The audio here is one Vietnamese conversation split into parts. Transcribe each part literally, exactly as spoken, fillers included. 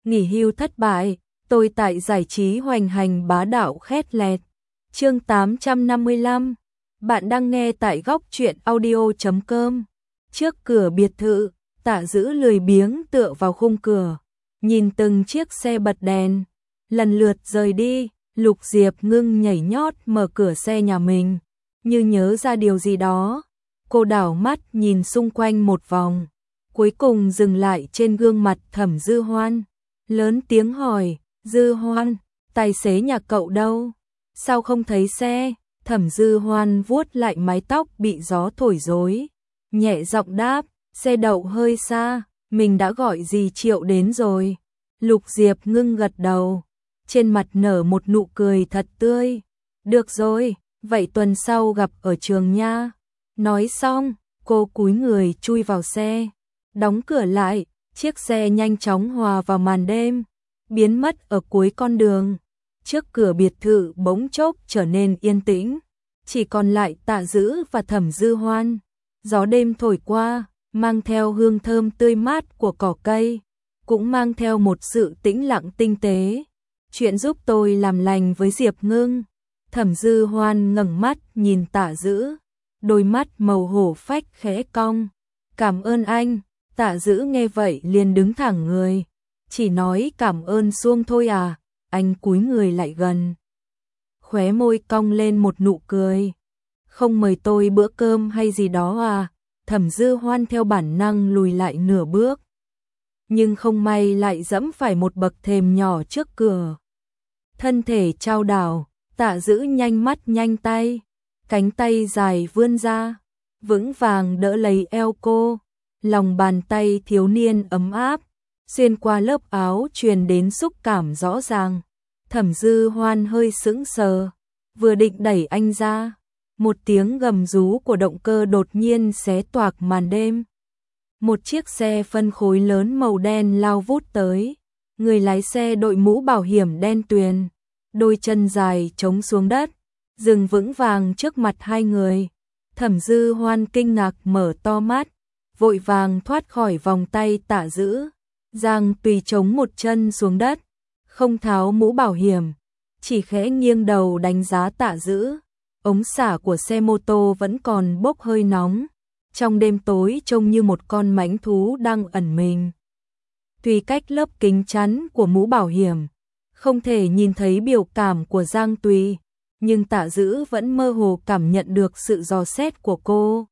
nghỉ hưu thất bại, tôi tại giải trí hoành hành bá đạo khét lẹt. Chương tám trăm năm mươi lăm. Bạn đang nghe tại góc truyện audio chấm com. Trước cửa biệt thự, Tạ Dữ lười biếng tựa vào khung cửa, nhìn từng chiếc xe bật đèn, lần lượt rời đi. Lục Diệp Ngưng nhảy nhót mở cửa xe nhà mình, như nhớ ra điều gì đó. Cô đảo mắt nhìn xung quanh một vòng, cuối cùng dừng lại trên gương mặt Thẩm Dư Hoan, lớn tiếng hỏi, Dư Hoan, tài xế nhà cậu đâu? Sao không thấy xe? Thẩm Dư Hoan vuốt lại mái tóc bị gió thổi rối, nhẹ giọng đáp, xe đậu hơi xa, mình đã gọi dì Triệu đến rồi. Lục Diệp Ngưng gật đầu, trên mặt nở một nụ cười thật tươi. Được rồi, vậy tuần sau gặp ở trường nha. Nói xong, cô cúi người chui vào xe, đóng cửa lại, chiếc xe nhanh chóng hòa vào màn đêm, biến mất ở cuối con đường. Trước cửa biệt thự bỗng chốc trở nên yên tĩnh, chỉ còn lại Tạ Dữ và Thẩm Dư Hoan. Gió đêm thổi qua, mang theo hương thơm tươi mát của cỏ cây, cũng mang theo một sự tĩnh lặng tinh tế. Chuyện giúp tôi làm lành với Diệp Ngưng. Thẩm Dư Hoan ngẩng mắt nhìn Tạ Dữ, đôi mắt màu hổ phách khẽ cong. Cảm ơn anh. Tạ Dữ nghe vậy liền đứng thẳng người, chỉ nói cảm ơn xuông thôi à. Anh cúi người lại gần, khóe môi cong lên một nụ cười. Không mời tôi bữa cơm hay gì đó à? Thẩm Dư Hoan theo bản năng lùi lại nửa bước, nhưng không may lại dẫm phải một bậc thềm nhỏ trước cửa. Thân thể chao đảo, Tạ Dữ nhanh mắt nhanh tay, cánh tay dài vươn ra, vững vàng đỡ lấy eo cô. Lòng bàn tay thiếu niên ấm áp, xuyên qua lớp áo truyền đến xúc cảm rõ ràng. Thẩm Dư Hoan hơi sững sờ, vừa định đẩy anh ra, một tiếng gầm rú của động cơ đột nhiên xé toạc màn đêm. Một chiếc xe phân khối lớn màu đen lao vút tới, người lái xe đội mũ bảo hiểm đen tuyền, đôi chân dài chống xuống đất, dừng vững vàng trước mặt hai người. Thẩm Dư Hoan kinh ngạc mở to mắt, vội vàng thoát khỏi vòng tay Tạ Dữ. Giang Tùy chống một chân xuống đất, không tháo mũ bảo hiểm, chỉ khẽ nghiêng đầu đánh giá Tạ Dữ. Ống xả của xe mô tô vẫn còn bốc hơi nóng, trong đêm tối trông như một con mãnh thú đang ẩn mình. Tuy cách lớp kính chắn của mũ bảo hiểm không thể nhìn thấy biểu cảm của Giang Tùy, nhưng Tạ Dữ vẫn mơ hồ cảm nhận được sự dò xét của cô.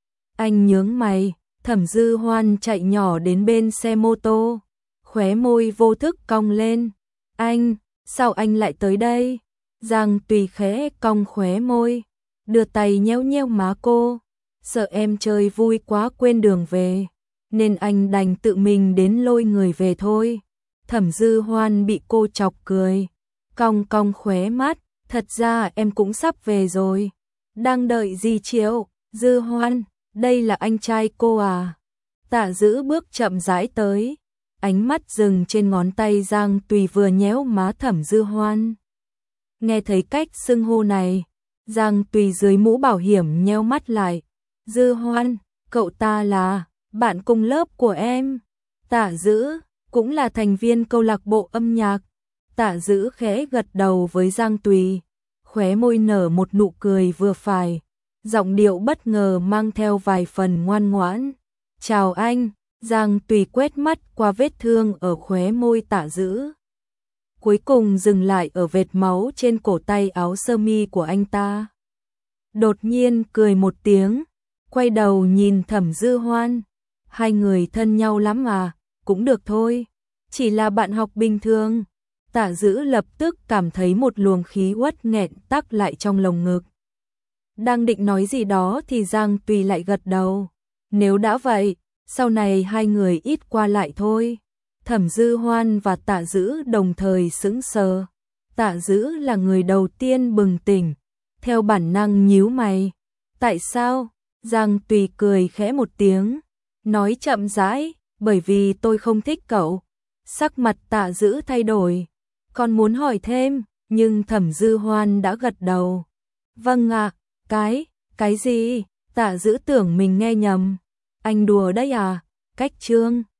Anh nhướng mày. Thẩm Dư Hoan chạy nhỏ đến bên xe mô tô, khóe môi vô thức cong lên. Anh, sao anh lại tới đây? Giang Tùy khẽ cong khóe môi, đưa tay nhéo nhéo má cô. Sợ em chơi vui quá quên đường về, nên anh đành tự mình đến lôi người về thôi. Thẩm Dư Hoan bị cô chọc cười, cong cong khóe mắt. Thật ra em cũng sắp về rồi. Đang đợi gì Triệu? Dư Hoan, đây là anh trai cô à? Tạ Dữ bước chậm rãi tới, ánh mắt dừng trên ngón tay Giang Tùy vừa nhéo má Thẩm Dư Hoan. Nghe thấy cách xưng hô này, Giang Tùy dưới mũ bảo hiểm nheo mắt lại. Dư Hoan, cậu ta là bạn cùng lớp của em. Tạ Dữ cũng là thành viên câu lạc bộ âm nhạc. Tạ Dữ khẽ gật đầu với Giang Tùy, khóe môi nở một nụ cười vừa phải, giọng điệu bất ngờ mang theo vài phần ngoan ngoãn. Chào anh. Giang Tùy quét mắt qua vết thương ở khóe môi Tạ Dữ, cuối cùng dừng lại ở vệt máu trên cổ tay áo sơ mi của anh ta. Đột nhiên cười một tiếng, quay đầu nhìn Thẩm Dư Hoan. Hai người thân nhau lắm à? Cũng được thôi, chỉ là bạn học bình thường. Tạ Dữ lập tức cảm thấy một luồng khí uất nghẹn tắc lại trong lồng ngực. Đang định nói gì đó thì Giang Tùy lại gật đầu. Nếu đã vậy, sau này hai người ít qua lại thôi. Thẩm Dư Hoan và Tạ Dữ đồng thời sững sờ. Tạ Dữ là người đầu tiên bừng tỉnh, theo bản năng nhíu mày. Tại sao? Giang Tùy cười khẽ một tiếng, nói chậm rãi, bởi vì tôi không thích cậu. Sắc mặt Tạ Dữ thay đổi, còn muốn hỏi thêm, nhưng Thẩm Dư Hoan đã gật đầu. Vâng ạ. Cái, cái gì? Tạ Dữ tưởng mình nghe nhầm. Anh đùa đấy à? Cách trương.